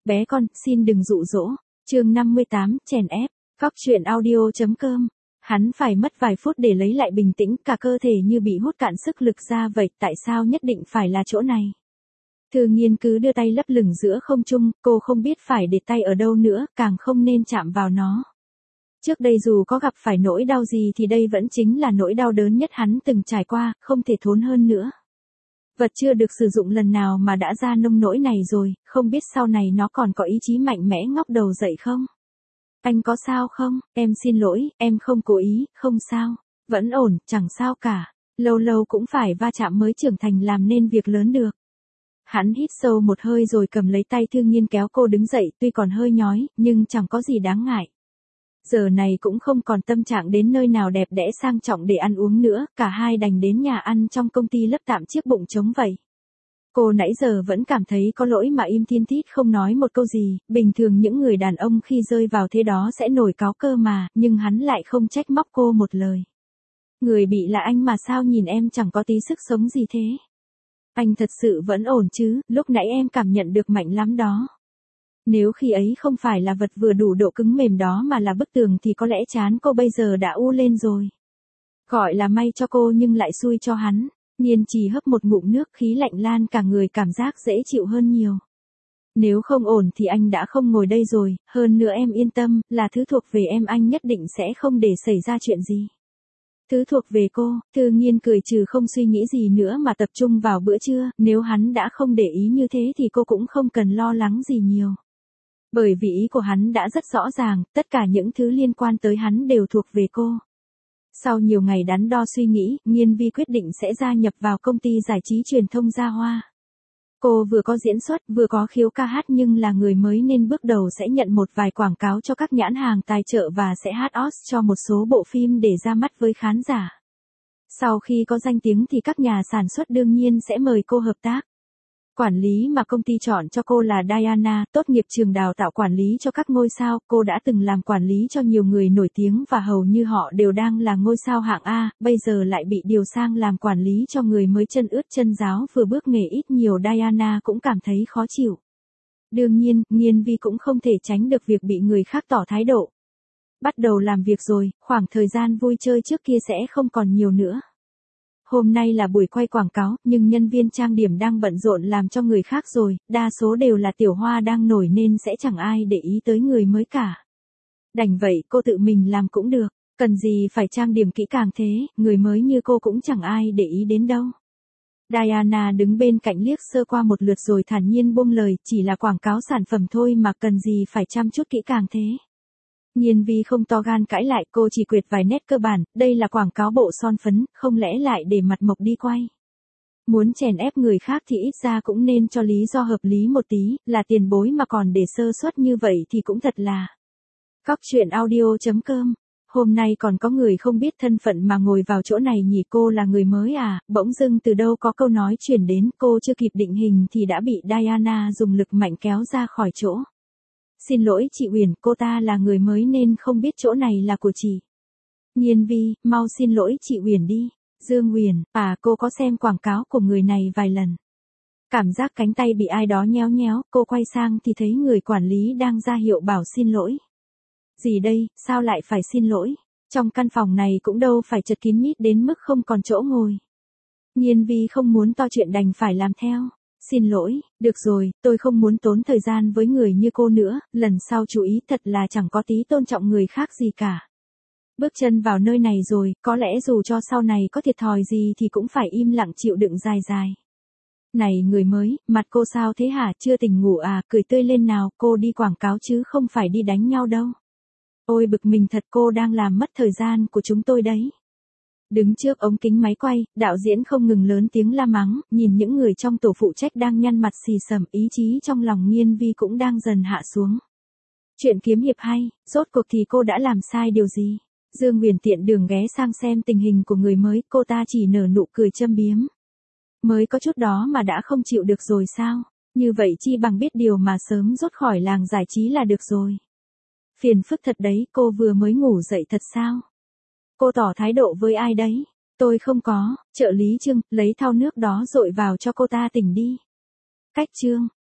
Bé con, xin đừng dụ dỗ. Chương 58, chèn ép. Cóc truyện audio.com. Hắn phải mất vài phút để lấy lại bình tĩnh, cả cơ thể như bị hút cạn sức lực ra vậy, tại sao nhất định phải là chỗ này? Thư Nghiên cứ đưa tay lấp lửng giữa không trung, cô không biết phải để tay ở đâu nữa, càng không nên chạm vào nó. Trước đây dù có gặp phải nỗi đau gì thì đây vẫn chính là nỗi đau đớn nhất hắn từng trải qua, không thể thốn hơn nữa. Vật chưa được sử dụng lần nào mà đã ra nông nỗi này rồi, không biết sau này nó còn có ý chí mạnh mẽ ngóc đầu dậy không? Anh có sao không? Em xin lỗi, em không cố ý, không sao. Vẫn ổn, chẳng sao cả. Lâu lâu cũng phải va chạm mới trưởng thành làm nên việc lớn được. Hắn hít sâu một hơi rồi cầm lấy tay Thư Nghiên kéo cô đứng dậy, tuy còn hơi nhói, nhưng chẳng có gì đáng ngại. Giờ này cũng không còn tâm trạng đến nơi nào đẹp đẽ sang trọng để ăn uống nữa, cả hai đành đến nhà ăn trong công ty lấp tạm chiếc bụng trống vậy. Cô nãy giờ vẫn cảm thấy có lỗi mà im thiên thít không nói một câu gì, bình thường những người đàn ông khi rơi vào thế đó sẽ nổi cáu cơ mà, nhưng hắn lại không trách móc cô một lời. Người bị là anh mà sao nhìn em chẳng có tí sức sống gì thế? Anh thật sự vẫn ổn chứ, lúc nãy em cảm nhận được mạnh lắm đó. Nếu khi ấy không phải là vật vừa đủ độ cứng mềm đó mà là bức tường thì có lẽ trán cô bây giờ đã u lên rồi. Gọi là may cho cô nhưng lại xui cho hắn. Nghiên Trì hấp một ngụm nước, khí lạnh lan cả người, cảm giác dễ chịu hơn nhiều. Nếu không ổn thì anh đã không ngồi đây rồi, hơn nữa em yên tâm, là thứ thuộc về em anh nhất định sẽ không để xảy ra chuyện gì. Thứ thuộc về cô, Thư Nghiên cười trừ không suy nghĩ gì nữa mà tập trung vào bữa trưa, nếu hắn đã không để ý như thế thì cô cũng không cần lo lắng gì nhiều. Bởi vì ý của hắn đã rất rõ ràng, tất cả những thứ liên quan tới hắn đều thuộc về cô. Sau nhiều ngày đắn đo suy nghĩ, Nghiên Vi quyết định sẽ gia nhập vào công ty giải trí truyền thông Gia Hoa. Cô vừa có diễn xuất, vừa có khiếu ca hát nhưng là người mới nên bước đầu sẽ nhận một vài quảng cáo cho các nhãn hàng tài trợ và sẽ hát OST cho một số bộ phim để ra mắt với khán giả. Sau khi có danh tiếng thì các nhà sản xuất đương nhiên sẽ mời cô hợp tác. Quản lý mà công ty chọn cho cô là Diana, tốt nghiệp trường đào tạo quản lý cho các ngôi sao, cô đã từng làm quản lý cho nhiều người nổi tiếng và hầu như họ đều đang là ngôi sao hạng A, bây giờ lại bị điều sang làm quản lý cho người mới chân ướt chân ráo vừa bước nghề ít nhiều. Diana cũng cảm thấy khó chịu. Đương nhiên, Nghiên Vi cũng không thể tránh được việc bị người khác tỏ thái độ. Bắt đầu làm việc rồi, khoảng thời gian vui chơi trước kia sẽ không còn nhiều nữa. Hôm nay là buổi quay quảng cáo, nhưng nhân viên trang điểm đang bận rộn làm cho người khác rồi, đa số đều là tiểu hoa đang nổi nên sẽ chẳng ai để ý tới người mới cả. Đành vậy cô tự mình làm cũng được, cần gì phải trang điểm kỹ càng thế, người mới như cô cũng chẳng ai để ý đến đâu. Diana đứng bên cạnh liếc sơ qua một lượt rồi thản nhiên buông lời, chỉ là quảng cáo sản phẩm thôi mà cần gì phải chăm chút kỹ càng thế. Nghiên Vi không to gan cãi lại, cô chỉ quệt vài nét cơ bản, đây là quảng cáo bộ son phấn, không lẽ lại để mặt mộc đi quay. Muốn chèn ép người khác thì ít ra cũng nên cho lý do hợp lý một tí, là tiền bối mà còn để sơ suất như vậy thì cũng thật là. Cóc truyện audio.com. Hôm nay còn có người không biết thân phận mà ngồi vào chỗ này nhỉ, cô là người mới à, bỗng dưng từ đâu có câu nói chuyển đến, cô chưa kịp định hình thì đã bị Diana dùng lực mạnh kéo ra khỏi chỗ. Xin lỗi chị Uyển, cô ta là người mới nên không biết chỗ này là của chị. Nghiên Vi, mau xin lỗi chị Uyển đi. Dương Uyển, cô có xem quảng cáo của người này vài lần. Cảm giác cánh tay bị ai đó nhéo nhéo, cô quay sang thì thấy người quản lý đang ra hiệu bảo xin lỗi. Gì đây, sao lại phải xin lỗi? Trong căn phòng này cũng đâu phải chật kín mít đến mức không còn chỗ ngồi. Nghiên Vi không muốn to chuyện đành phải làm theo. Xin lỗi, được rồi, tôi không muốn tốn thời gian với người như cô nữa, lần sau chú ý, thật là chẳng có tí tôn trọng người khác gì cả. Bước chân vào nơi này rồi, có lẽ dù cho sau này có thiệt thòi gì thì cũng phải im lặng chịu đựng dài dài. Này người mới, mặt cô sao thế hả, chưa tỉnh ngủ à, cười tươi lên nào, cô đi quảng cáo chứ không phải đi đánh nhau đâu. Ôi bực mình thật, cô đang làm mất thời gian của chúng tôi đấy. Đứng trước ống kính máy quay, đạo diễn không ngừng lớn tiếng la mắng, nhìn những người trong tổ phụ trách đang nhăn mặt xì xầm, ý chí trong lòng Nghiên Vi cũng đang dần hạ xuống. Chuyện kiếm hiệp hay, rốt cuộc thì cô đã làm sai điều gì? Dương Huyền tiện đường ghé sang xem tình hình của người mới, cô ta chỉ nở nụ cười châm biếm. Mới có chút đó mà đã không chịu được rồi sao? Như vậy chi bằng biết điều mà sớm rút khỏi làng giải trí là được rồi. Phiền phức thật đấy, cô vừa mới ngủ dậy thật sao? Cô tỏ thái độ với ai đấy? Tôi không có, trợ lý Trương, lấy thau nước đó dội vào cho cô ta tỉnh đi. Cách Trương,